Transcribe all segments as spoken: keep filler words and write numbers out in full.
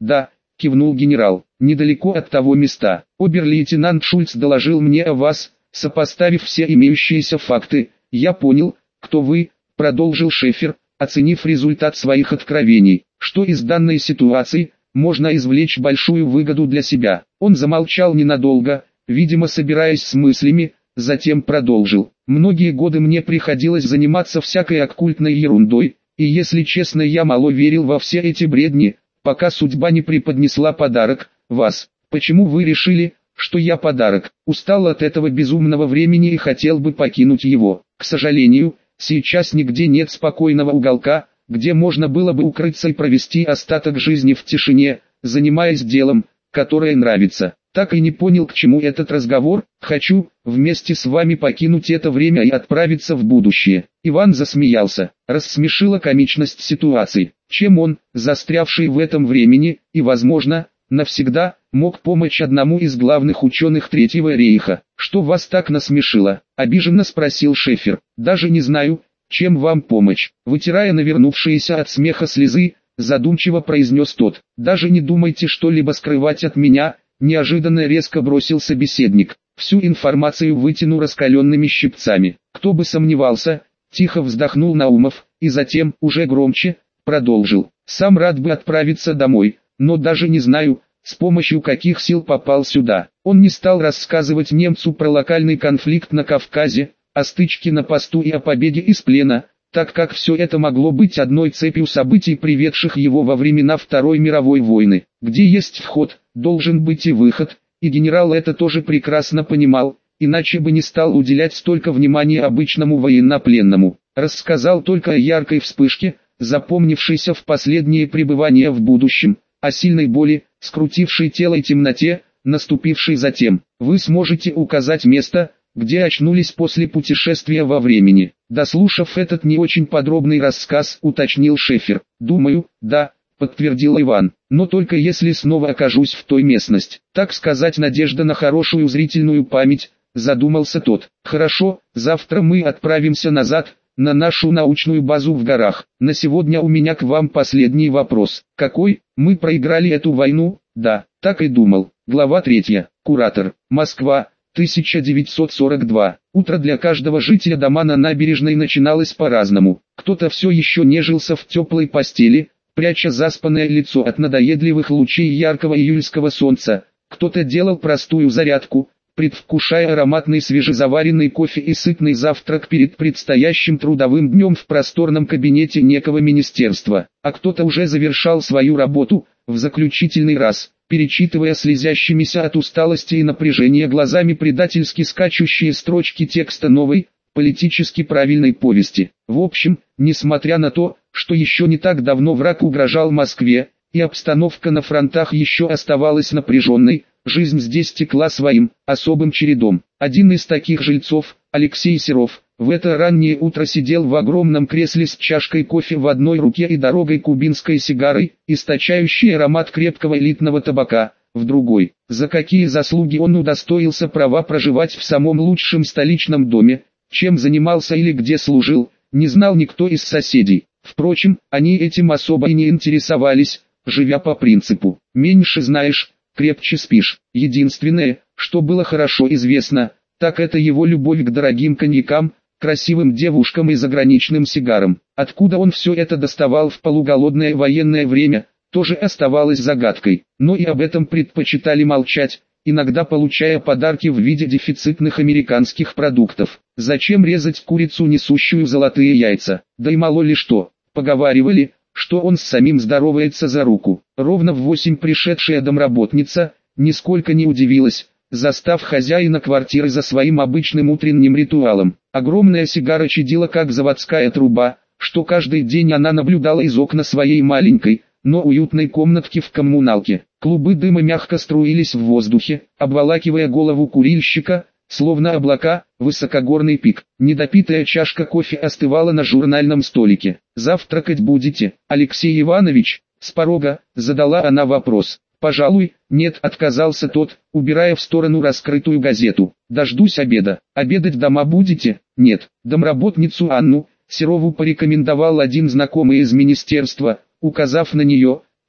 Да, кивнул генерал, недалеко от того места. Обер-лейтенант Шульц доложил мне о вас, сопоставив все имеющиеся факты. Я понял, кто вы, продолжил Шефер, оценив результат своих откровений, что из данной ситуации можно извлечь большую выгоду для себя. Он замолчал ненадолго, видимо собираясь с мыслями, затем продолжил. Многие годы мне приходилось заниматься всякой оккультной ерундой, и если честно, я мало верил во все эти бредни, пока судьба не преподнесла подарок, вас. Почему вы решили, что я подарок? Устал от этого безумного времени и хотел бы покинуть его. К сожалению, сейчас нигде нет спокойного уголка, где можно было бы укрыться и провести остаток жизни в тишине, занимаясь делом, которое нравится. Так и не понял, к чему этот разговор. Хочу вместе с вами покинуть это время и отправиться в будущее. Иван засмеялся. Рассмешила комичность ситуации. Чем он, застрявший в этом времени, и, возможно, навсегда, мог помочь одному из главных ученых Третьего рейха? Что вас так насмешило? Обиженно спросил Шефер. Даже не знаю, чем вам помочь. Вытирая навернувшиеся от смеха слезы, задумчиво произнес тот. Даже не думайте что-либо скрывать от меня. Неожиданно резко бросил собеседник. Всю информацию вытяну раскаленными щипцами. Кто бы сомневался, тихо вздохнул Наумов, и затем, уже громче, продолжил. Сам рад бы отправиться домой, но даже не знаю, с помощью каких сил попал сюда. Он не стал рассказывать немцу про локальный конфликт на Кавказе, о стычке на посту и о побеге из плена, так как все это могло быть одной цепью событий, приведших его во времена Второй мировой войны. Где есть вход, должен быть и выход, и генерал это тоже прекрасно понимал, иначе бы не стал уделять столько внимания обычному военнопленному. Рассказал только о яркой вспышке, запомнившейся в последнее пребывание в будущем, о сильной боли, скрутившей тело и темноте, наступившей затем. Вы сможете указать место, где очнулись после путешествия во времени. Дослушав этот не очень подробный рассказ, уточнил Шефер. Думаю, да, подтвердил Иван, но только если снова окажусь в той местности. Так сказать, надежда на хорошую зрительную память, задумался тот. Хорошо, завтра мы отправимся назад, на нашу научную базу в горах. На сегодня у меня к вам последний вопрос. Какой? Мы проиграли эту войну? Да, так и думал. Глава третья. Куратор. Москва. тысяча девятьсот сорок два. Утро для каждого жителя дома на набережной начиналось по-разному. Кто-то все еще нежился в теплой постели, пряча заспанное лицо от надоедливых лучей яркого июльского солнца. Кто-то делал простую зарядку, предвкушая ароматный свежезаваренный кофе и сытный завтрак перед предстоящим трудовым днем в просторном кабинете некого министерства. А кто-то уже завершал свою работу, в заключительный раз, перечитывая слезящимися от усталости и напряжения глазами предательски скачущие строчки текста новой, политически правильной повести. В общем, несмотря на то, что еще не так давно враг угрожал Москве, и обстановка на фронтах еще оставалась напряженной, жизнь здесь текла своим, особым чередом. Один из таких жильцов, Алексей Серов, в это раннее утро сидел в огромном кресле с чашкой кофе в одной руке и дорогой кубинской сигарой, источающей аромат крепкого элитного табака, в другой. За какие заслуги он удостоился права проживать в самом лучшем столичном доме, чем занимался или где служил, не знал никто из соседей. Впрочем, они этим особо и не интересовались, живя по принципу «меньше знаешь, крепче спишь». Единственное, что было хорошо известно, так это его любовь к дорогим коньякам, красивым девушкам и заграничным сигарам. Откуда он все это доставал в полуголодное военное время, тоже оставалось загадкой. Но и об этом предпочитали молчать, иногда получая подарки в виде дефицитных американских продуктов. Зачем резать курицу, несущую золотые яйца? Да и мало ли что. Поговаривали, что он с самим здоровается за руку. Ровно в восемь пришедшая домработница, нисколько не удивилась, застав хозяина квартиры за своим обычным утренним ритуалом. Огромная сигара чадила как заводская труба, что каждый день она наблюдала из окна своей маленькой, но уютной комнатки в коммуналке. Клубы дыма мягко струились в воздухе, обволакивая голову курильщика, словно облака, высокогорный пик. Недопитая чашка кофе остывала на журнальном столике. «Завтракать будете, Алексей Иванович?» С порога задала она вопрос. «Пожалуй, нет», — отказался тот, убирая в сторону раскрытую газету. «Дождусь обеда. Обедать дома будете?» «Нет». Домработницу Анну Серову порекомендовал один знакомый из министерства, указав на нее,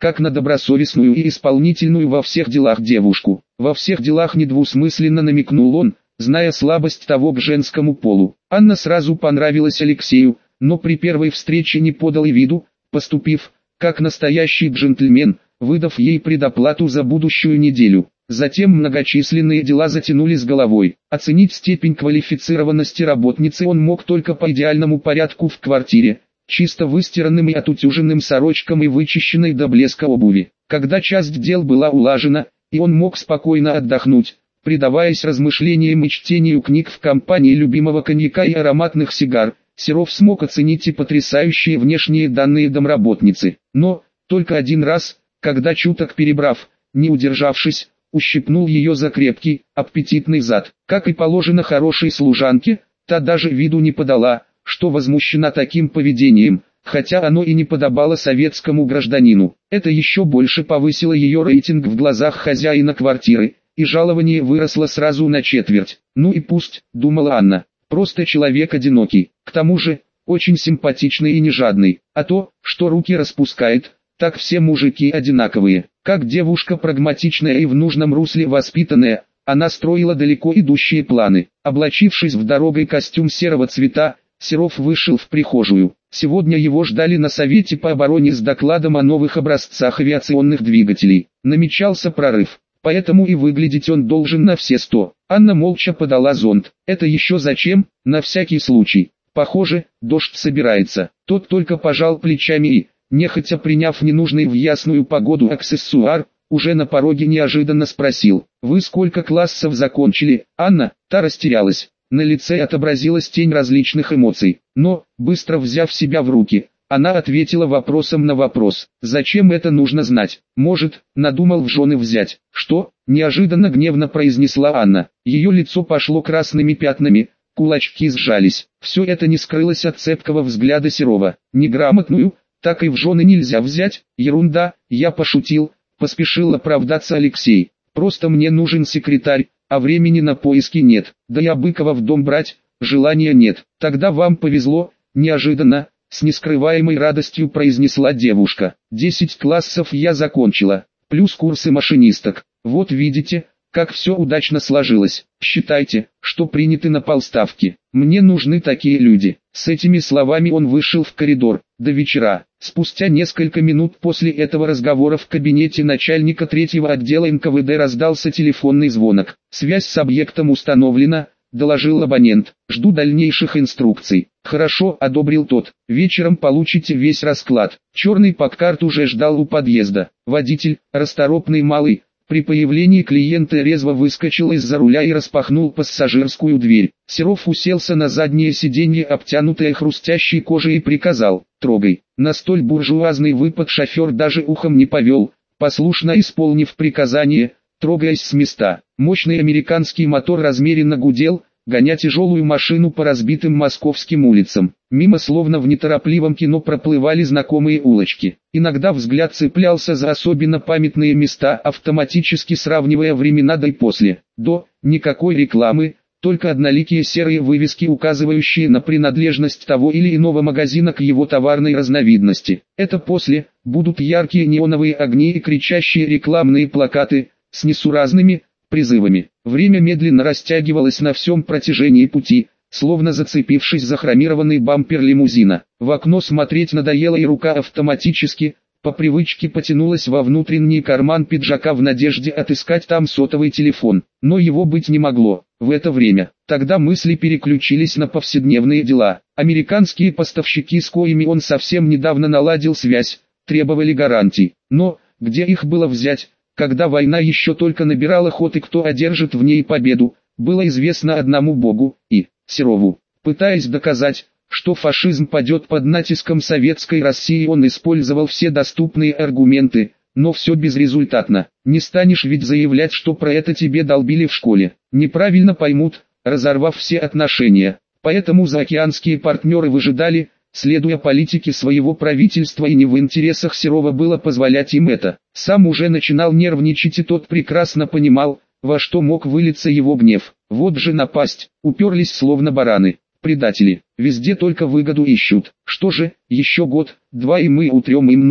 как на добросовестную и исполнительную во всех делах девушку. Во всех делах недвусмысленно намекнул он, зная слабость того к женскому полу. Анна сразу понравилась Алексею, но при первой встрече не подал и виду, поступив, как настоящий джентльмен, выдав ей предоплату за будущую неделю. Затем многочисленные дела затянули с головой. Оценить степень квалифицированности работницы он мог только по идеальному порядку в квартире, чисто выстиранным и отутюженным сорочкам и вычищенной до блеска обуви. Когда часть дел была улажена, и он мог спокойно отдохнуть, предаваясь размышлениям и чтению книг в компании любимого коньяка и ароматных сигар, Серов смог оценить и потрясающие внешние данные домработницы. Но, только один раз, когда чуток перебрав, не удержавшись, ущипнул ее за крепкий, аппетитный зад. Как и положено хорошей служанке, та даже виду не подала, что возмущена таким поведением, хотя оно и не подобало советскому гражданину. Это еще больше повысило ее рейтинг в глазах хозяина квартиры, и жалование выросло сразу на четверть. Ну и пусть, думала Анна, просто человек одинокий, к тому же, очень симпатичный и не жадный, а то, что руки распускает, так все мужики одинаковые. Как девушка прагматичная и в нужном русле воспитанная, она строила далеко идущие планы. Облачившись в дорогой костюм серого цвета, Серов вышел в прихожую. Сегодня его ждали на совете по обороне с докладом о новых образцах авиационных двигателей. Намечался прорыв, поэтому и выглядеть он должен на все сто. Анна молча подала зонт. Это еще зачем? На всякий случай. Похоже, дождь собирается. Тот только пожал плечами и, нехотя приняв ненужный в ясную погоду аксессуар, уже на пороге неожиданно спросил: «Вы сколько классов закончили?» Анна, та растерялась. На лице отобразилась тень различных эмоций, но, быстро взяв себя в руки, она ответила вопросом на вопрос. «Зачем это нужно знать? Может, надумал в жены взять?» «Что?» – неожиданно гневно произнесла Анна. Ее лицо пошло красными пятнами, кулачки сжались. Все это не скрылось от цепкого взгляда Серова. «Неграмотную, так и в жены нельзя взять?» «Ерунда, я пошутил», – поспешил оправдаться Алексей. «Просто мне нужен секретарь, а времени на поиски нет, да и Абыкова в дом брать, желания нет». «Тогда вам повезло», – неожиданно, с нескрываемой радостью произнесла девушка. «Десять классов я закончила, плюс курсы машинисток. Вот видите, как все удачно сложилось. Считайте, что приняты на полставки. Мне нужны такие люди». С этими словами он вышел в коридор. До вечера. Спустя несколько минут после этого разговора в кабинете начальника третьего отдела эн ка вэ дэ раздался телефонный звонок. «Связь с объектом установлена», — доложил абонент. «Жду дальнейших инструкций». «Хорошо», — одобрил тот. «Вечером получите весь расклад». Черный Паккарт уже ждал у подъезда. Водитель, расторопный малый, при появлении клиента резво выскочил из-за руля и распахнул пассажирскую дверь. Серов уселся на заднее сиденье, обтянутое хрустящей кожей, и приказал: «Трогай». На столь буржуазный выпад шофер даже ухом не повел, послушно исполнив приказание, трогаясь с места. Мощный американский мотор размеренно гудел, гоня тяжелую машину по разбитым московским улицам. Мимо, словно в неторопливом кино, проплывали знакомые улочки. Иногда взгляд цеплялся за особенно памятные места, автоматически сравнивая времена до и после. До – никакой рекламы, только одноликие серые вывески, указывающие на принадлежность того или иного магазина к его товарной разновидности. Это после – будут яркие неоновые огни и кричащие рекламные плакаты с несуразными призывами. Время медленно растягивалось на всем протяжении пути, словно зацепившись за хромированный бампер лимузина. В окно смотреть надоело, и рука автоматически, по привычке, потянулась во внутренний карман пиджака в надежде отыскать там сотовый телефон. Но его быть не могло. В это время, тогда мысли переключились на повседневные дела. Американские поставщики, с коими он совсем недавно наладил связь, требовали гарантий. Но, где их было взять, когда война еще только набирала ход и кто одержит в ней победу, было известно одному Богу и Серову. Пытаясь доказать, что фашизм падет под натиском советской России, он использовал все доступные аргументы, но все безрезультатно. Не станешь ведь заявлять, что про это тебе долбили в школе. Неправильно поймут, разорвав все отношения. Поэтому заокеанские партнеры выжидали, следуя политике своего правительства, и не в интересах Серова было позволять им это. Сам уже начинал нервничать, и тот прекрасно понимал, во что мог вылиться его гнев. Вот же напасть, уперлись словно бараны. Предатели, везде только выгоду ищут. Что же, еще год, два и мы утрем им нос,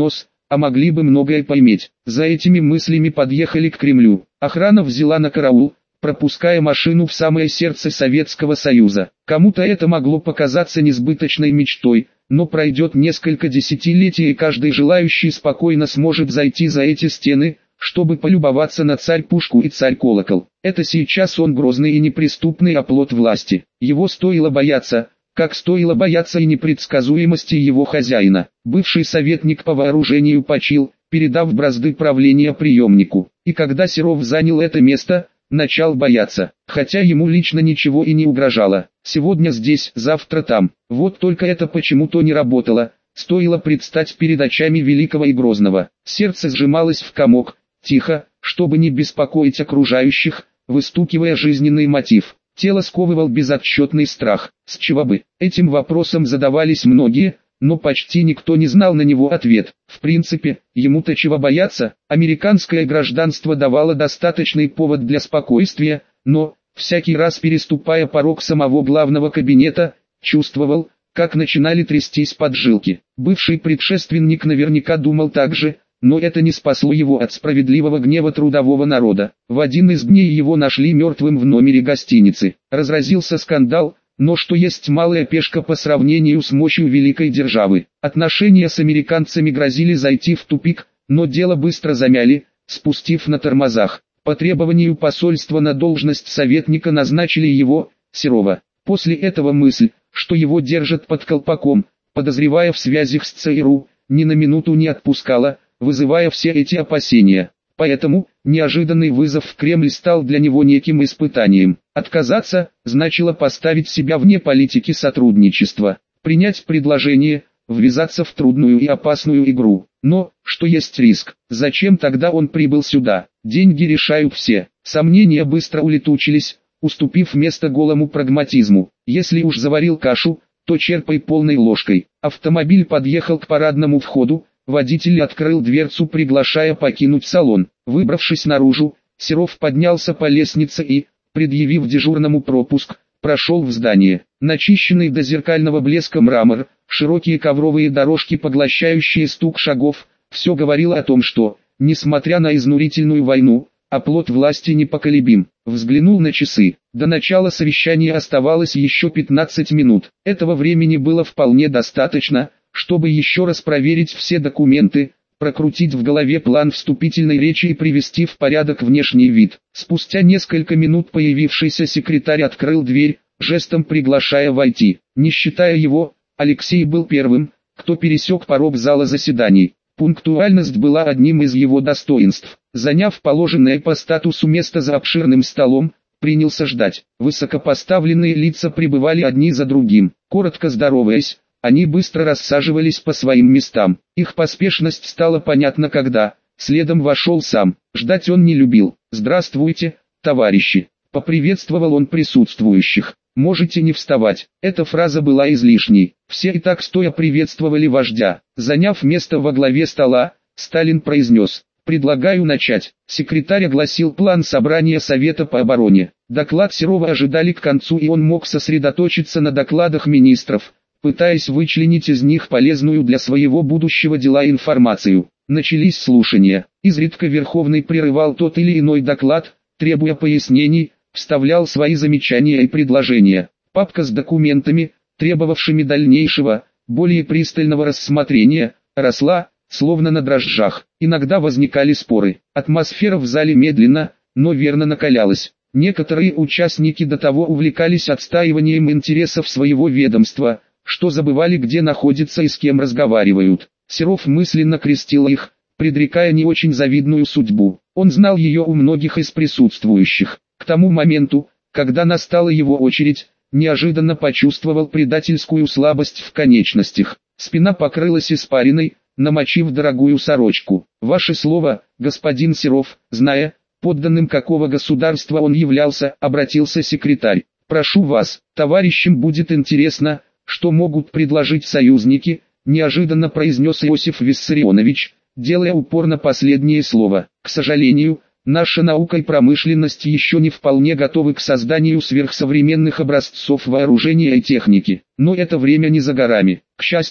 а могли бы многое поиметь. За этими мыслями подъехали к Кремлю. Охрана взяла на караул, пропуская машину в самое сердце Советского Союза. Кому-то это могло показаться несбыточной мечтой, но пройдет несколько десятилетий и каждый желающий спокойно сможет зайти за эти стены, чтобы полюбоваться на царь-пушку и царь-колокол. Это сейчас он грозный и неприступный оплот власти. Его стоило бояться, как стоило бояться и непредсказуемости его хозяина. Бывший советник по вооружению почил, передав бразды правления преемнику. И когда Серов занял это место, начал бояться, хотя ему лично ничего и не угрожало. Сегодня здесь, завтра там. Вот только это почему-то не работало. Стоило предстать перед очами великого и грозного. Сердце сжималось в комок, тихо, чтобы не беспокоить окружающих, выстукивая жизненный мотив. Тело сковывал безотчетный страх. С чего бы? Этим вопросом задавались многие, но почти никто не знал на него ответ. В принципе, ему-то чего бояться, американское гражданство давало достаточный повод для спокойствия, но, всякий раз переступая порог самого главного кабинета, чувствовал, как начинали трястись поджилки. Бывший предшественник наверняка думал так же, но это не спасло его от справедливого гнева трудового народа. В один из дней его нашли мертвым в номере гостиницы. Разразился скандал, но что есть малая пешка по сравнению с мощью великой державы. Отношения с американцами грозили зайти в тупик, но дело быстро замяли, спустив на тормозах. По требованию посольства на должность советника назначили его, Серова. После этого мысль, что его держат под колпаком, подозревая в связях с ЦРУ, ни на минуту не отпускала, вызывая все эти опасения. Поэтому, неожиданный вызов в Кремль стал для него неким испытанием. Отказаться, значило поставить себя вне политики сотрудничества, принять предложение, ввязаться в трудную и опасную игру. Но, что есть риск, зачем тогда он прибыл сюда? Деньги решают все. Сомнения быстро улетучились, уступив место голому прагматизму. Если уж заварил кашу, то черпай полной ложкой. Автомобиль подъехал к парадному входу. Водитель открыл дверцу, приглашая покинуть салон. Выбравшись наружу, Серов поднялся по лестнице и, предъявив дежурному пропуск, прошел в здание. Начищенный до зеркального блеска мрамор, широкие ковровые дорожки, поглощающие стук шагов, все говорило о том, что, несмотря на изнурительную войну, оплот власти непоколебим. Взглянул на часы. До начала совещания оставалось еще пятнадцать минут. Этого времени было вполне достаточно, чтобы еще раз проверить все документы, прокрутить в голове план вступительной речи и привести в порядок внешний вид. Спустя несколько минут появившийся секретарь открыл дверь, жестом приглашая войти. Не считая его, Алексей был первым, кто пересек порог зала заседаний. Пунктуальность была одним из его достоинств. Заняв положенное по статусу место за обширным столом, принялся ждать. Высокопоставленные лица прибывали одни за другим. Коротко здороваясь, они быстро рассаживались по своим местам. Их поспешность стала понятна когда, следом вошел сам. Ждать он не любил. «Здравствуйте, товарищи!» — поприветствовал он присутствующих. «Можете не вставать». Эта фраза была излишней. Все и так стоя приветствовали вождя. Заняв место во главе стола, Сталин произнес: «Предлагаю начать». Секретарь огласил план собрания Совета по обороне. Доклад Серова ожидали к концу, и он мог сосредоточиться на докладах министров, пытаясь вычленить из них полезную для своего будущего дела информацию. Начались слушания. Изредка Верховный прерывал тот или иной доклад, требуя пояснений, вставлял свои замечания и предложения. Папка с документами, требовавшими дальнейшего, более пристального рассмотрения, росла, словно на дрожжах. Иногда возникали споры. Атмосфера в зале медленно, но верно накалялась. Некоторые участники до того увлекались отстаиванием интересов своего ведомства, что забывали, где находятся и с кем разговаривают. Серов мысленно крестил их, предрекая не очень завидную судьбу. Он знал ее у многих из присутствующих. К тому моменту, когда настала его очередь, неожиданно почувствовал предательскую слабость в конечностях. Спина покрылась испариной, намочив дорогую сорочку. «Ваше слово, господин Серов», зная, подданным какого государства он являлся, обратился секретарь. «Прошу вас, товарищам будет интересно, что могут предложить союзники», неожиданно произнес Иосиф Виссарионович, делая упор на последнее слово. «К сожалению, наша наука и промышленность еще не вполне готовы к созданию сверхсовременных образцов вооружения и техники. Но это время не за горами. К счастью,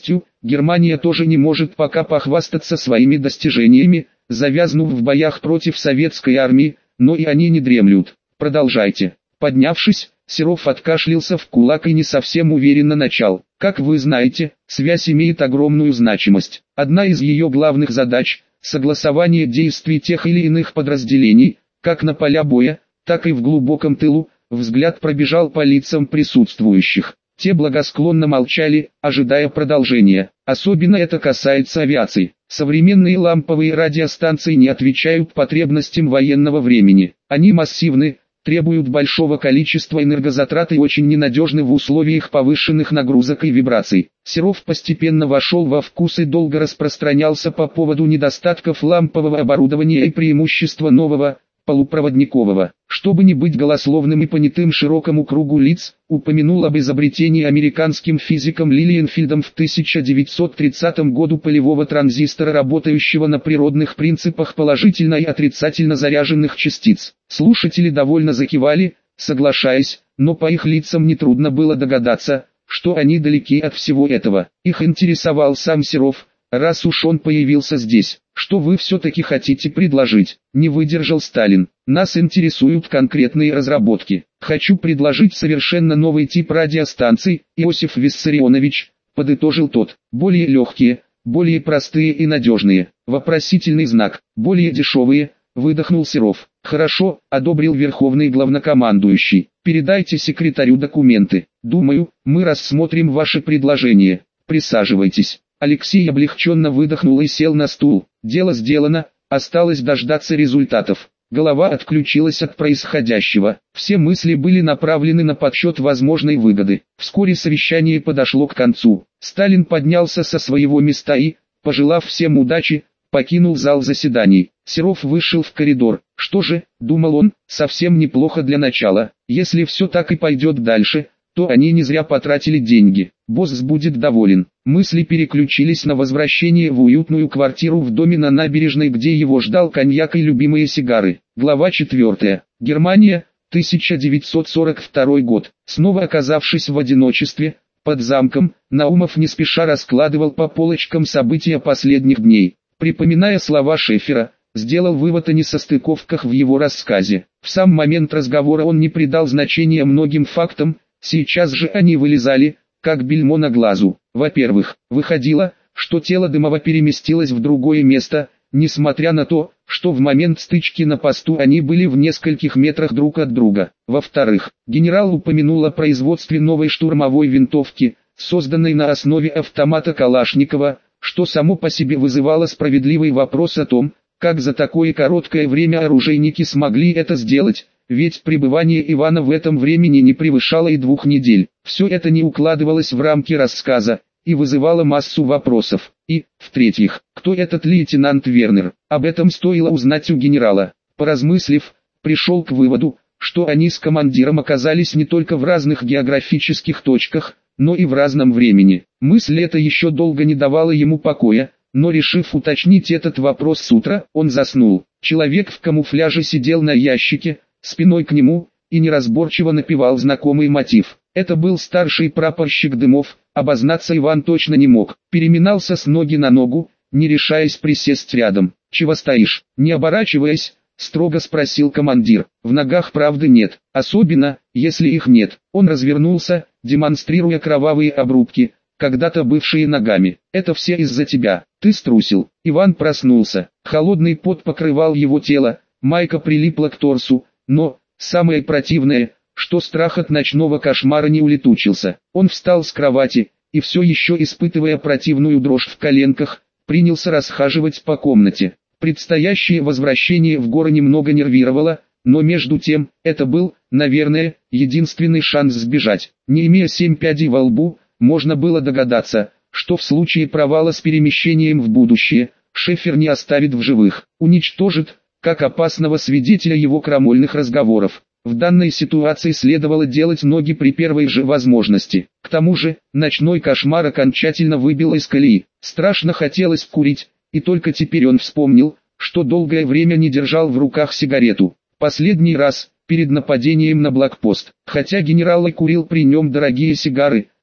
Германия тоже не может пока похвастаться своими достижениями, завязнув в боях против советской армии, но и они не дремлют. Продолжайте. Поднявшись, Серов откашлялся в кулак и не совсем уверенно начал. Как вы знаете, связь имеет огромную значимость. Одна из ее главных задач – согласование действий тех или иных подразделений, как на поля боя, так и в глубоком тылу. Взгляд пробежал по лицам присутствующих. Те благосклонно молчали, ожидая продолжения. Особенно это касается авиации. Современные ламповые радиостанции не отвечают потребностям военного времени. Они массивны, требуют большого количества энергозатрат и очень ненадежны в условиях повышенных нагрузок и вибраций. Серов постепенно вошел во вкус и долго распространялся по поводу недостатков лампового оборудования и преимущества нового, полупроводникового. Чтобы не быть голословным и понятым широкому кругу лиц, упомянул об изобретении американским физиком Лилиенфельдом в тысяча девятьсот тридцатом году полевого транзистора, работающего на природных принципах положительно и отрицательно заряженных частиц. Слушатели довольно закивали, соглашаясь, но по их лицам нетрудно было догадаться, что они далеки от всего этого. Их интересовал сам Серов. Раз уж он появился здесь, что вы все-таки хотите предложить? Не выдержал Сталин. Нас интересуют конкретные разработки. Хочу предложить совершенно новый тип радиостанций, Иосиф Виссарионович, подытожил тот. Более легкие, более простые и надежные. Вопросительный знак. Более дешевые, выдохнул Серов. Хорошо, одобрил верховный главнокомандующий. Передайте секретарю документы. Думаю, мы рассмотрим ваше предложение. Присаживайтесь. Алексей облегченно выдохнул и сел на стул. Дело сделано, осталось дождаться результатов. Голова отключилась от происходящего. Все мысли были направлены на подсчет возможной выгоды. Вскоре совещание подошло к концу. Сталин поднялся со своего места и, пожелав всем удачи, покинул зал заседаний. Серов вышел в коридор. Что же, думал он, совсем неплохо для начала. Если все так и пойдет дальше, то они не зря потратили деньги. Босс будет доволен. Мысли переключились на возвращение в уютную квартиру в доме на набережной, где его ждал коньяк и любимые сигары. Глава четвертая. Германия, тысяча девятьсот сорок второй год. Снова оказавшись в одиночестве, под замком, Наумов не спеша раскладывал по полочкам события последних дней. Припоминая слова Шефера, сделал вывод о несостыковках в его рассказе. В сам момент разговора он не придал значения многим фактам, сейчас же они вылезали, как бельмо на глазу. Во-первых, выходило, что тело Дымова переместилось в другое место, несмотря на то, что в момент стычки на посту они были в нескольких метрах друг от друга. Во-вторых, генерал упомянул о производстве новой штурмовой винтовки, созданной на основе автомата Калашникова, что само по себе вызывало справедливый вопрос о том, как за такое короткое время оружейники смогли это сделать. Ведь пребывание Ивана в этом времени не превышало и двух недель. Все это не укладывалось в рамки рассказа и вызывало массу вопросов. И, в-третьих, кто этот лейтенант Вернер? Об этом стоило узнать у генерала. Поразмыслив, пришел к выводу, что они с командиром оказались не только в разных географических точках, но и в разном времени. Мысль эта еще долго не давала ему покоя, но решив уточнить этот вопрос с утра, он заснул. Человек в камуфляже сидел на ящике, спиной к нему, и неразборчиво напевал знакомый мотив. Это был старший прапорщик Дымов, обознаться Иван точно не мог. Переминался с ноги на ногу, не решаясь присесть рядом. «Чего стоишь?» Не оборачиваясь, строго спросил командир. «В ногах правды нет, особенно, если их нет». Он развернулся, демонстрируя кровавые обрубки, когда-то бывшие ногами. «Это все из-за тебя, ты струсил». Иван проснулся, холодный пот покрывал его тело, майка прилипла к торсу. Но, самое противное, что страх от ночного кошмара не улетучился. Он встал с кровати, и все еще испытывая противную дрожь в коленках, принялся расхаживать по комнате. Предстоящее возвращение в горы немного нервировало, но между тем, это был, наверное, единственный шанс сбежать. Не имея семь пядей во лбу, можно было догадаться, что в случае провала с перемещением в будущее, Шефер не оставит в живых, уничтожит, как опасного свидетеля его крамольных разговоров. В данной ситуации следовало делать ноги при первой же возможности. К тому же, ночной кошмар окончательно выбил из колеи. Страшно хотелось курить, и только теперь он вспомнил, что долгое время не держал в руках сигарету. Последний раз, перед нападением на блокпост. Хотя генерал и курил при нем дорогие сигары,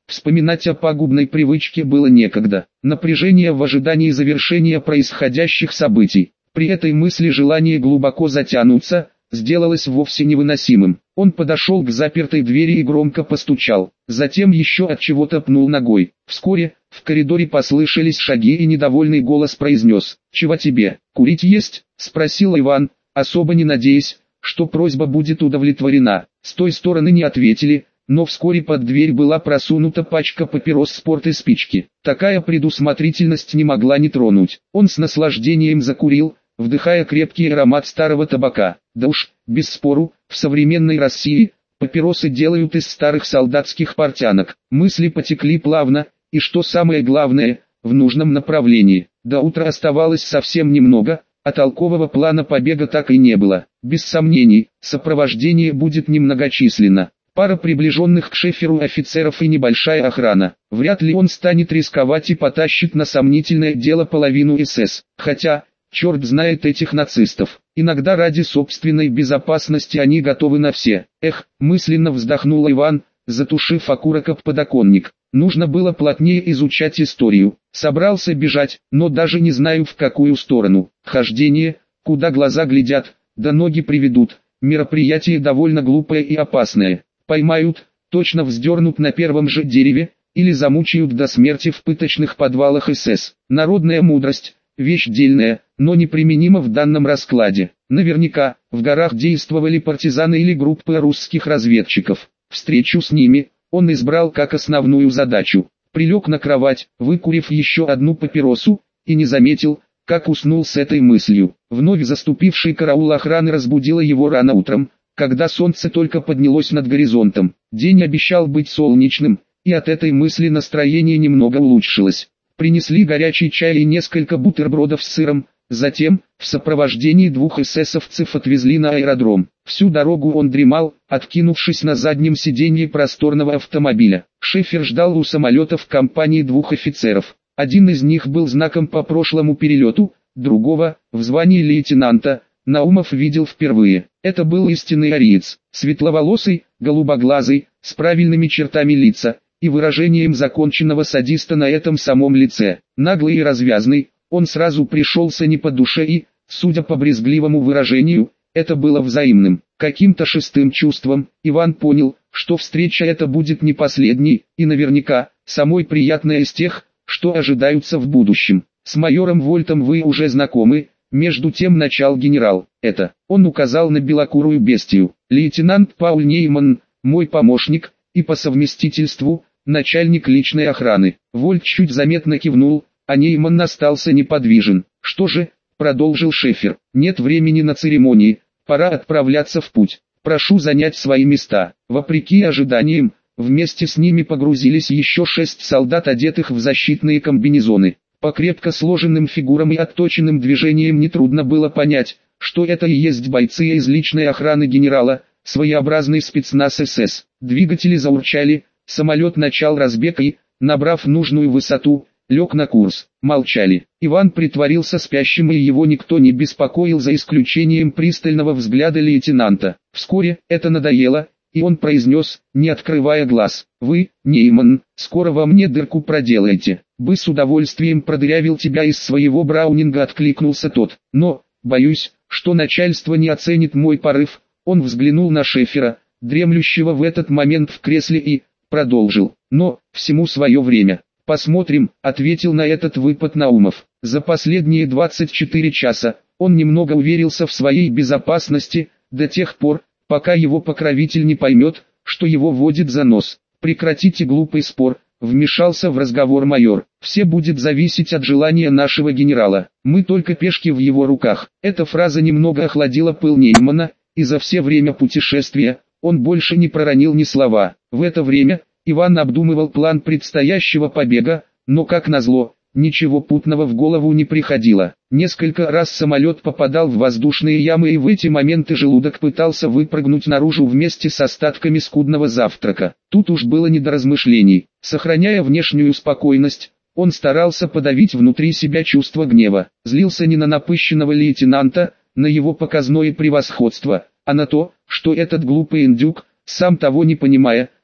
Вспоминать о пагубной привычке было некогда. Напряжение в ожидании завершения происходящих событий. При этой мысли желание глубоко затянуться сделалось вовсе невыносимым. Он подошел к запертой двери и громко постучал. Затем еще от чего-то пнул ногой. Вскоре в коридоре послышались шаги и недовольный голос произнес: «Чего тебе, курить есть?» – спросил Иван, особо не надеясь, что просьба будет удовлетворена. С той стороны не ответили, но вскоре под дверь была просунута пачка папирос спорт и спички. Такая предусмотрительность не могла не тронуть. Он с наслаждением закурил, вдыхая крепкий аромат старого табака. Да уж, без спору, в современной России папиросы делают из старых солдатских портянок. Мысли потекли плавно, и что самое главное, в нужном направлении. До утра оставалось совсем немного, а толкового плана побега так и не было. Без сомнений, сопровождение будет немногочисленно. Пара приближенных к Шеферу офицеров и небольшая охрана. Вряд ли он станет рисковать и потащит на сомнительное дело половину СС. Хотя, черт знает этих нацистов. Иногда ради собственной безопасности они готовы на все. Эх, мысленно вздохнул Иван, затушив окурок об подоконник. Нужно было плотнее изучать историю. Собрался бежать, но даже не знаю в какую сторону. Хождение, куда глаза глядят, да ноги приведут. Мероприятие довольно глупое и опасное. Поймают, точно вздернут на первом же дереве, или замучают до смерти в пыточных подвалах СС. Народная мудрость, вещь дельная, но неприменима в данном раскладе. Наверняка, в горах действовали партизаны или группы русских разведчиков. Встречу с ними он избрал как основную задачу. Прилег на кровать, выкурив еще одну папиросу, и не заметил, как уснул с этой мыслью. Вновь заступивший караул охраны разбудила его рано утром, когда солнце только поднялось над горизонтом. День обещал быть солнечным, и от этой мысли настроение немного улучшилось. Принесли горячий чай и несколько бутербродов с сыром, затем, в сопровождении двух эсэсовцев отвезли на аэродром. Всю дорогу он дремал, откинувшись на заднем сиденье просторного автомобиля. Шефер ждал у самолета в компании двух офицеров. Один из них был знаком по прошлому перелету, другого, в звании лейтенанта, Наумов видел впервые. Это был истинный ариец, светловолосый, голубоглазый, с правильными чертами лица и выражением законченного садиста на этом самом лице. Наглый и развязный, он сразу пришелся не по душе и, судя по брезгливому выражению, это было взаимным. Каким-то шестым чувством, Иван понял, что встреча эта будет не последней, и наверняка, самой приятной из тех, что ожидаются в будущем. С майором Вольтом вы уже знакомы. Между тем начал генерал. Это, он указал на белокурую бестию. Лейтенант Пауль Нейман, мой помощник, и по совместительству, начальник личной охраны. Вольт чуть заметно кивнул, а Нейман остался неподвижен. Что же, продолжил Шефер, нет времени на церемонии, пора отправляться в путь. Прошу занять свои места. Вопреки ожиданиям, вместе с ними погрузились еще шесть солдат, одетых в защитные комбинезоны. По крепко сложенным фигурам и отточенным движениям нетрудно было понять, что это и есть бойцы из личной охраны генерала, своеобразный спецназ СС. Двигатели заурчали, самолет начал разбег и, набрав нужную высоту, лег на курс. Молчали. Иван притворился спящим, и его никто не беспокоил за исключением пристального взгляда лейтенанта. Вскоре это надоело, и он произнес, не открывая глаз: «Вы, Нейман, скоро во мне дырку проделаете. Бы с удовольствием продырявил тебя из своего браунинга», — откликнулся тот. «Но, боюсь, что начальство не оценит мой порыв». Он взглянул на Шефера, дремлющего в этот момент в кресле, и продолжил: «Но, всему свое время. Посмотрим», — ответил на этот выпад Наумов. За последние двадцать четыре часа он немного уверился в своей безопасности, до тех пор, пока его покровитель не поймет, что его водит за нос. «Прекратите глупый спор», — вмешался в разговор майор. «Все будет зависеть от желания нашего генерала. Мы только пешки в его руках». Эта фраза немного охладила пыл Неймана, и за все время путешествия он больше не проронил ни слова. В это время Иван обдумывал план предстоящего побега, но, как назло, ничего путного в голову не приходило. Несколько раз самолет попадал в воздушные ямы, и в эти моменты желудок пытался выпрыгнуть наружу вместе с остатками скудного завтрака. Тут уж было не до размышлений. Сохраняя внешнюю спокойность, он старался подавить внутри себя чувство гнева. Злился не на напыщенного лейтенанта, на его показное превосходство, а на то, что этот глупый индюк, сам того не понимая,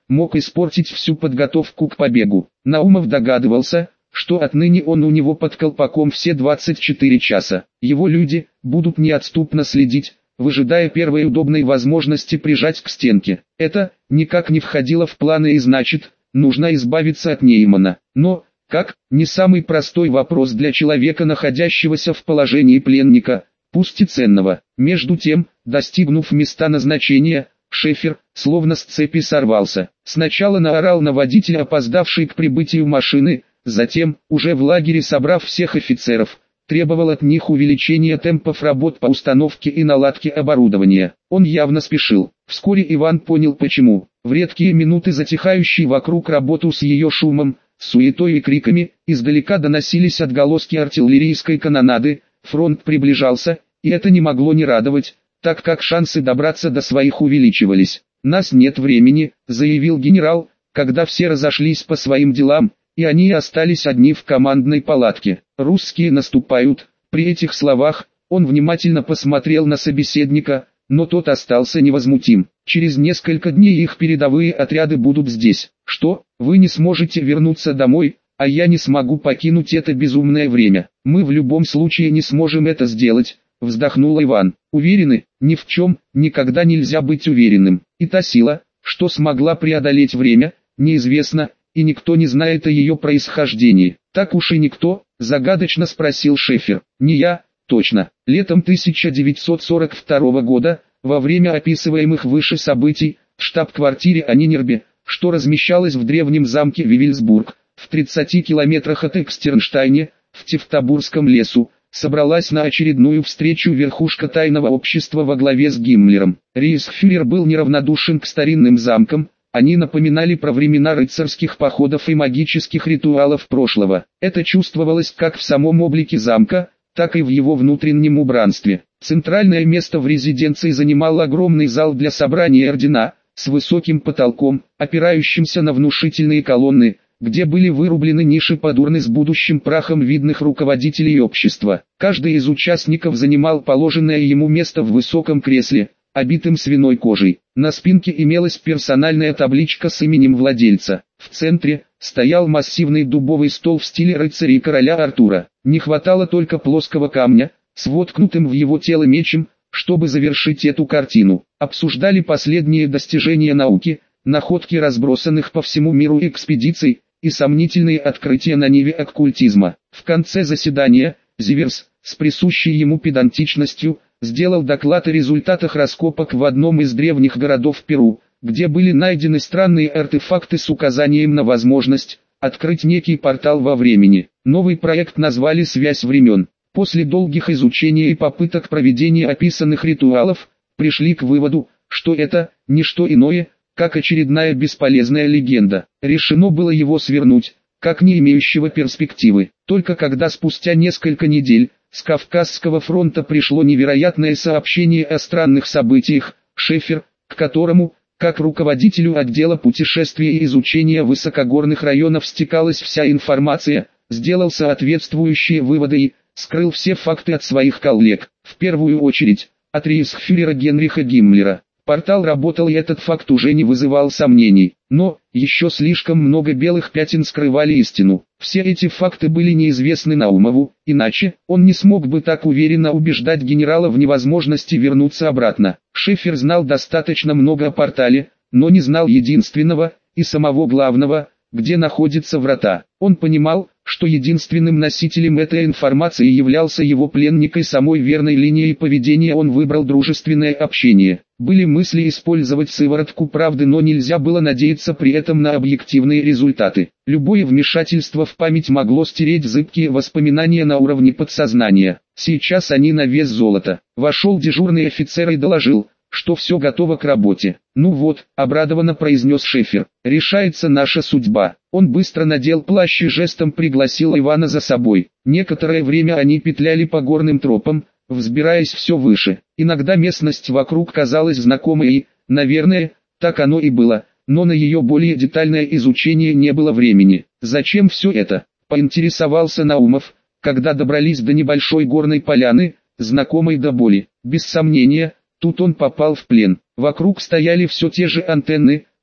мог испортить всю подготовку к побегу. Наумов догадывался, что отныне он у него под колпаком все двадцать четыре часа. Его люди будут неотступно следить, выжидая первой удобной возможности прижать к стенке. Это никак не входило в планы и значит, нужно избавиться от Неймана. Но, как, не самый простой вопрос для человека, находящегося в положении пленника, пусть и ценного. Между тем, достигнув места назначения, Шефер, словно с цепи сорвался. Сначала наорал на водителя, опоздавший к прибытию машины, затем, уже в лагере собрав всех офицеров, требовал от них увеличения темпов работ по установке и наладке оборудования. Он явно спешил. Вскоре Иван понял почему. В редкие минуты затихающей вокруг работу с ее шумом, суетой и криками, издалека доносились отголоски артиллерийской канонады, фронт приближался, и это не могло не радовать, так как шансы добраться до своих увеличивались. «Нас нет времени», — заявил генерал, когда все разошлись по своим делам, и они остались одни в командной палатке. «Русские наступают». При этих словах он внимательно посмотрел на собеседника, но тот остался невозмутим. «Через несколько дней их передовые отряды будут здесь. Что, вы не сможете вернуться домой, а я не смогу покинуть это безумное время? Мы в любом случае не сможем это сделать», — вздохнул Иван. «Уверены? Ни в чем, никогда нельзя быть уверенным. И та сила, что смогла преодолеть время, неизвестна, и никто не знает о ее происхождении». «Так уж и никто?» — загадочно спросил Шефер. «Не я, точно». Летом тысяча девятьсот сорок второго года, во время описываемых выше событий, в штаб-квартире Анинербе, что размещалось в древнем замке Вивельсбург, в тридцати километрах от Экстернштайне, в Тевтобурском лесу, собралась на очередную встречу верхушка тайного общества во главе с Гиммлером. Рейхсфюрер был неравнодушен к старинным замкам, они напоминали про времена рыцарских походов и магических ритуалов прошлого. Это чувствовалось как в самом облике замка, так и в его внутреннем убранстве. Центральное место в резиденции занимал огромный зал для собрания ордена, с высоким потолком, опирающимся на внушительные колонны, где были вырублены ниши под урны с будущим прахом видных руководителей общества. Каждый из участников занимал положенное ему место в высоком кресле, обитым свиной кожей. На спинке имелась персональная табличка с именем владельца. В центре стоял массивный дубовый стол в стиле рыцарей короля Артура. Не хватало только плоского камня, с воткнутым в его тело мечем, чтобы завершить эту картину. Обсуждали последние достижения науки, находки разбросанных по всему миру экспедиций и сомнительные открытия на ниве оккультизма. В конце заседания Зиверс, с присущей ему педантичностью, сделал доклад о результатах раскопок в одном из древних городов Перу, где были найдены странные артефакты с указанием на возможность открыть некий портал во времени. Новый проект назвали «Связь времен». После долгих изучений и попыток проведения описанных ритуалов, пришли к выводу, что это не что иное, как очередная бесполезная легенда. Решено было его свернуть, как не имеющего перспективы. Только когда спустя несколько недель с Кавказского фронта пришло невероятное сообщение о странных событиях, Шефер, к которому, как руководителю отдела путешествия и изучения высокогорных районов стекалась вся информация, сделал соответствующие выводы и скрыл все факты от своих коллег, в первую очередь, от рейхсфюрера Генриха Гиммлера. Портал работал, и этот факт уже не вызывал сомнений, но еще слишком много белых пятен скрывали истину. Все эти факты были неизвестны Наумову, иначе он не смог бы так уверенно убеждать генерала в невозможности вернуться обратно. Шефер знал достаточно много о портале, но не знал единственного, и самого главного, где находятся врата. Он понимал, что единственным носителем этой информации являлся его пленник, и самой верной линией поведения он выбрал дружественное общение. Были мысли использовать сыворотку правды, но нельзя было надеяться при этом на объективные результаты. Любое вмешательство в память могло стереть зыбкие воспоминания на уровне подсознания. Сейчас они на вес золота. Вошел дежурный офицер и доложил, что все готово к работе. «Ну вот», — обрадованно произнес Шефер, — «решается наша судьба». Он быстро надел плащ и жестом пригласил Ивана за собой. Некоторое время они петляли по горным тропам, взбираясь все выше. Иногда местность вокруг казалась знакомой и, наверное, так оно и было, но на ее более детальное изучение не было времени. «Зачем все это?» — поинтересовался Наумов, когда добрались до небольшой горной поляны, знакомой до боли. Без сомнения, тут он попал в плен. Вокруг стояли все те же антенны,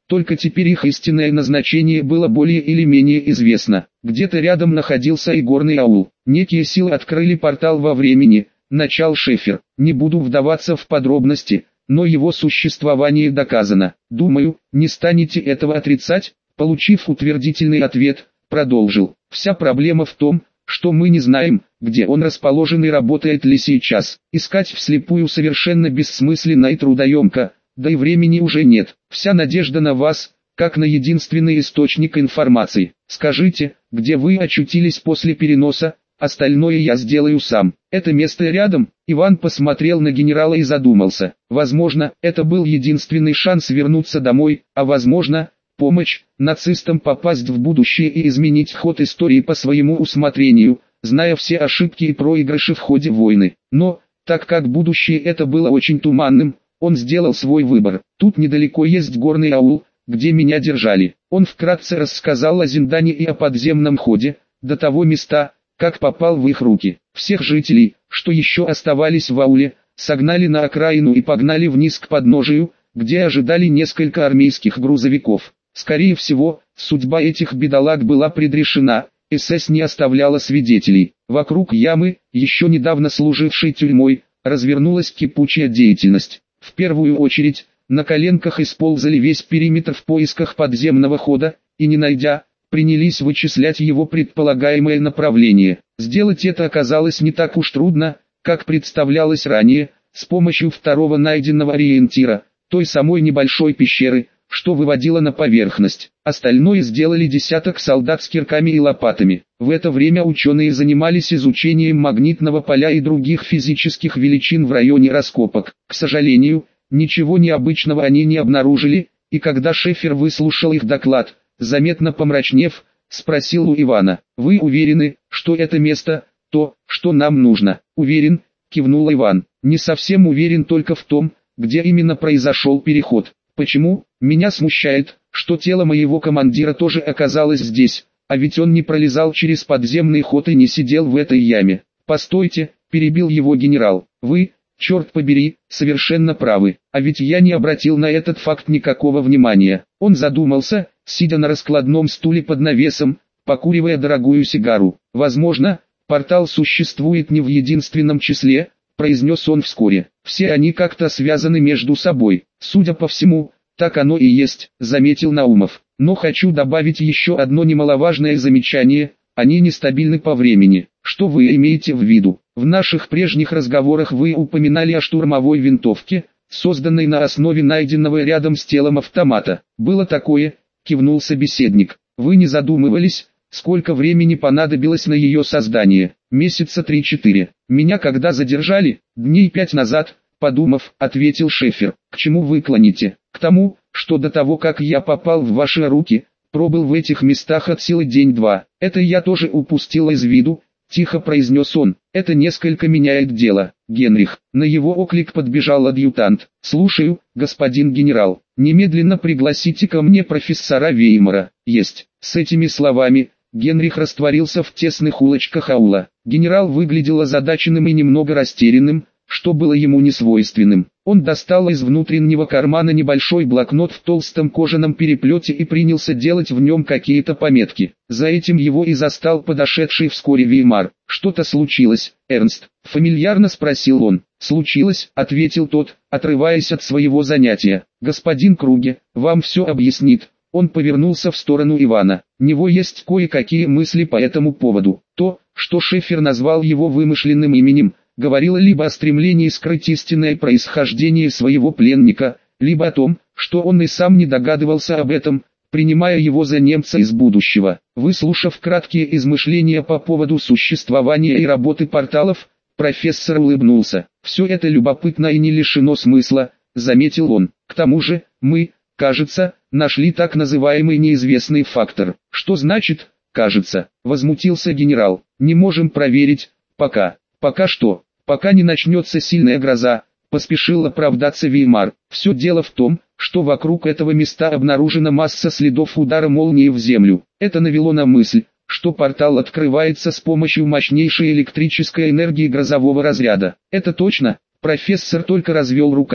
только теперь их истинное назначение было более или менее известно. Где-то рядом находился и горный аул. Некие силы открыли портал во времени, начал Шефер. Не буду вдаваться в подробности, но его существование доказано. Думаю, не станете этого отрицать? Получив утвердительный ответ, продолжил. Вся проблема в том, что мы не знаем, где он расположен и работает ли сейчас. Искать вслепую совершенно бессмысленно и трудоемко, да и времени уже нет. Вся надежда на вас, как на единственный источник информации. Скажите, где вы очутились после переноса, остальное я сделаю сам. Это место рядом? Иван посмотрел на генерала и задумался. Возможно, это был единственный шанс вернуться домой, а возможно, помочь нацистам попасть в будущее и изменить ход истории по своему усмотрению, зная все ошибки и проигрыши в ходе войны. Но, так как будущее это было очень туманным, он сделал свой выбор. Тут недалеко есть горный аул, где меня держали. Он вкратце рассказал о Зиндане и о подземном ходе, до того места, как попал в их руки. Всех жителей, что еще оставались в ауле, согнали на окраину и погнали вниз к подножию, где ожидали несколько армейских грузовиков. Скорее всего, судьба этих бедолаг была предрешена, СС не оставляла свидетелей. Вокруг ямы, еще недавно служившей тюрьмой, развернулась кипучая деятельность. В первую очередь, на коленках исползали весь периметр в поисках подземного хода, и не найдя, принялись вычислять его предполагаемое направление. Сделать это оказалось не так уж трудно, как представлялось ранее, с помощью второго найденного ориентира, той самой небольшой пещеры, что выводило на поверхность. Остальное сделали десяток солдат с кирками и лопатами. В это время ученые занимались изучением магнитного поля и других физических величин в районе раскопок. К сожалению, ничего необычного они не обнаружили, и когда Шефер выслушал их доклад, заметно помрачнев, спросил у Ивана: «Вы уверены, что это место, то, что нам нужно?» «Уверен», кивнул Иван. «Не совсем уверен только в том, где именно произошел переход. Почему? Меня смущает, что тело моего командира тоже оказалось здесь, а ведь он не пролезал через подземный ход и не сидел в этой яме». «Постойте», перебил его генерал, «вы, черт побери, совершенно правы, а ведь я не обратил на этот факт никакого внимания». Он задумался, сидя на раскладном стуле под навесом, покуривая дорогую сигару. «Возможно, портал существует не в единственном числе», произнес он вскоре. «Все они как-то связаны между собой. Судя по всему, так оно и есть», заметил Наумов. «Но хочу добавить еще одно немаловажное замечание: они нестабильны по времени». «Что вы имеете в виду?» «В наших прежних разговорах вы упоминали о штурмовой винтовке, созданной на основе найденного рядом с телом автомата». «Было такое», кивнул собеседник. «Вы не задумывались, сколько времени понадобилось на ее создание?» «Месяца три-четыре. Меня когда задержали?» «Дней пять назад», подумав, ответил Шефер. «К чему вы клоните?» «К тому, что до того, как я попал в ваши руки, пробыл в этих местах от силы день-два. Это я тоже упустил из виду», тихо произнес он. «Это несколько меняет дело, Генрих». На его оклик подбежал адъютант. «Слушаю, господин генерал. Немедленно пригласите ко мне профессора Веймара». «Есть». С этими словами Генрих растворился в тесных улочках аула. Генерал выглядел озадаченным и немного растерянным, что было ему несвойственным. Он достал из внутреннего кармана небольшой блокнот в толстом кожаном переплете и принялся делать в нем какие-то пометки. За этим его и застал подошедший вскоре Веймар. «Что-то случилось, Эрнст?» — фамильярно спросил он. «Случилось», — ответил тот, отрываясь от своего занятия. «Господин Круге, вам все объяснит». Он повернулся в сторону Ивана. У него есть кое-какие мысли по этому поводу. То, что Шефер назвал его вымышленным именем, говорило либо о стремлении скрыть истинное происхождение своего пленника, либо о том, что он и сам не догадывался об этом, принимая его за немца из будущего. Выслушав краткие измышления по поводу существования и работы порталов, профессор улыбнулся. «Все это любопытно и не лишено смысла», — заметил он. «К тому же, мы, кажется, нашли так называемый неизвестный фактор». «Что значит «кажется»?» — возмутился генерал. «Не можем проверить, пока». «Пока что, пока не начнется сильная гроза», — поспешил оправдаться Веймар. «Все дело в том, что вокруг этого места обнаружена масса следов удара молнии в землю. Это навело на мысль, что портал открывается с помощью мощнейшей электрической энергии грозового разряда». «Это точно?» — профессор только развел руками.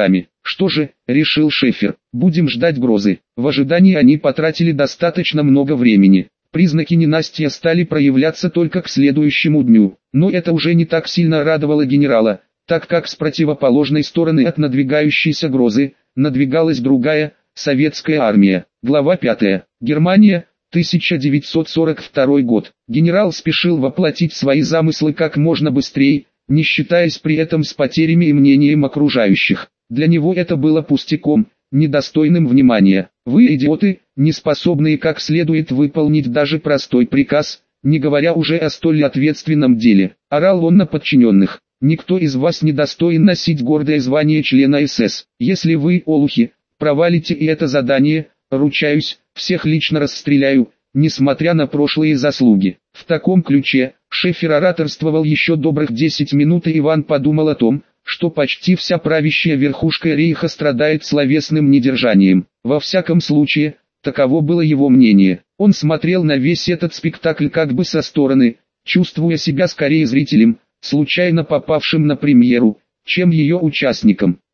Что же, решил Шефер, будем ждать грозы. В ожидании они потратили достаточно много времени. Признаки ненастья стали проявляться только к следующему дню, но это уже не так сильно радовало генерала, так как с противоположной стороны от надвигающейся грозы, надвигалась другая, советская армия. Глава пятая. Германия, тысяча девятьсот сорок второй год. Генерал спешил воплотить свои замыслы как можно быстрее, не считаясь при этом с потерями и мнением окружающих. Для него это было пустяком, недостойным внимания. Вы идиоты, не способные как следует выполнить даже простой приказ, не говоря уже о столь ответственном деле. Орал он на подчиненных. Никто из вас не достоин носить гордое звание члена эс эс. Если вы, олухи, провалите и это задание, ручаюсь, всех лично расстреляю, несмотря на прошлые заслуги. В таком ключе, Шефер ораторствовал еще добрых десять минут, и Иван подумал о том, что почти вся правящая верхушка рейха страдает словесным недержанием. Во всяком случае, таково было его мнение. Он смотрел на весь этот спектакль как бы со стороны, чувствуя себя скорее зрителем, случайно попавшим на премьеру, чем ее участником.